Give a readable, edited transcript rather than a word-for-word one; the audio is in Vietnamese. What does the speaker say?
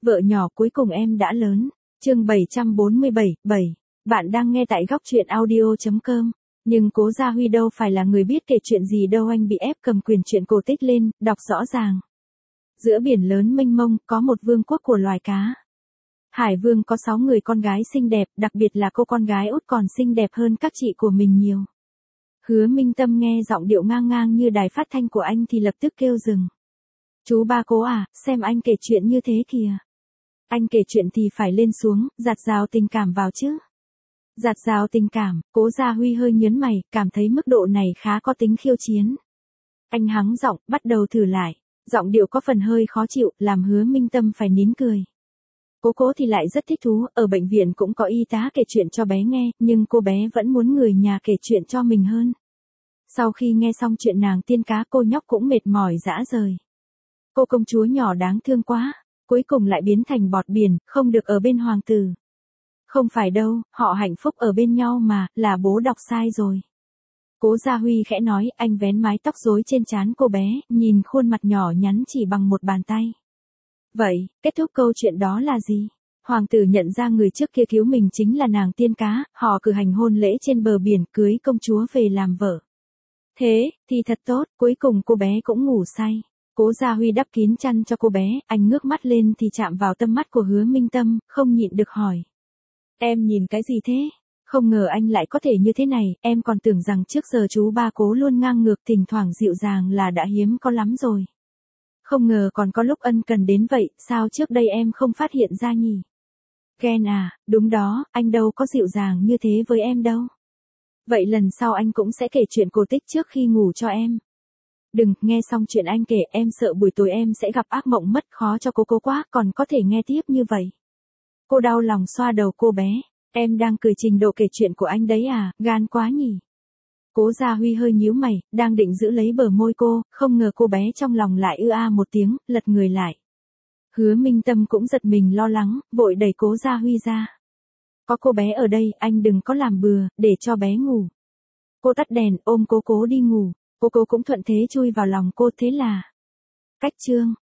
Vợ nhỏ cuối cùng em đã lớn. Chương 747, 7. Bạn đang nghe tại góc truyện audio.com. Nhưng Cố Gia Huy đâu phải là người biết kể chuyện gì đâu, anh bị ép cầm quyền truyện cổ tích lên, đọc rõ ràng. Giữa biển lớn mênh mông, có một vương quốc của loài cá. Hải vương có 6 người con gái xinh đẹp, đặc biệt là cô con gái út còn xinh đẹp hơn các chị của mình nhiều. Hứa Minh Tâm nghe giọng điệu ngang ngang như đài phát thanh của anh thì lập tức kêu dừng. Chú ba Cố à, xem anh kể chuyện như thế kìa. Anh kể chuyện thì phải lên xuống, dạt dào tình cảm vào chứ. Dạt dào tình cảm, Cố Gia Huy hơi nhớn mày, cảm thấy mức độ này khá có tính khiêu chiến. Anh hắng giọng, bắt đầu thử lại. Giọng điệu có phần hơi khó chịu, làm Hứa Minh Tâm phải nín cười. Cố thì lại rất thích thú, ở bệnh viện cũng có y tá kể chuyện cho bé nghe, nhưng cô bé vẫn muốn người nhà kể chuyện cho mình hơn. Sau khi nghe xong chuyện nàng tiên cá, cô nhóc cũng mệt mỏi rã rời. Cô công chúa nhỏ đáng thương quá, cuối cùng lại biến thành bọt biển, không được ở bên hoàng tử. Không phải đâu, họ hạnh phúc ở bên nhau mà, là bố đọc sai rồi. Cố Gia Huy khẽ nói, anh vén mái tóc rối trên trán cô bé, nhìn khuôn mặt nhỏ nhắn chỉ bằng một bàn tay. Vậy, kết thúc câu chuyện đó là gì? Hoàng tử nhận ra người trước kia cứu mình chính là nàng tiên cá, họ cử hành hôn lễ trên bờ biển, cưới công chúa về làm vợ. Thế, thì thật tốt, cuối cùng cô bé cũng ngủ say. Cố Gia Huy đắp kín chăn cho cô bé, anh ngước mắt lên thì chạm vào tâm mắt của Hứa Minh Tâm, không nhịn được hỏi. Em nhìn cái gì thế? Không ngờ anh lại có thể như thế này, em còn tưởng rằng trước giờ chú ba Cố luôn ngang ngược thỉnh thoảng dịu dàng là đã hiếm có lắm rồi. Không ngờ còn có lúc ân cần đến vậy, sao trước đây em không phát hiện ra nhỉ? Ghen à, đúng đó, anh đâu có dịu dàng như thế với em đâu. Vậy lần sau anh cũng sẽ kể chuyện cổ tích trước khi ngủ cho em. Đừng, nghe xong chuyện anh kể em sợ buổi tối em sẽ gặp ác mộng mất, khó cho Cố quá, còn có thể nghe tiếp như vậy. Cô đau lòng xoa đầu cô bé, em đang cười trình độ kể chuyện của anh đấy à, gan quá nhỉ. Cố Gia Huy hơi nhíu mày, đang định giữ lấy bờ môi cô, không ngờ cô bé trong lòng lại ư a một tiếng, lật người lại. Hứa Minh Tâm cũng giật mình lo lắng, vội đẩy Cố Gia Huy ra. Có cô bé ở đây, anh đừng có làm bừa, để cho bé ngủ. Cô tắt đèn, ôm Cố đi ngủ, cô cũng thuận thế chui vào lòng cô, thế là. Cách chương.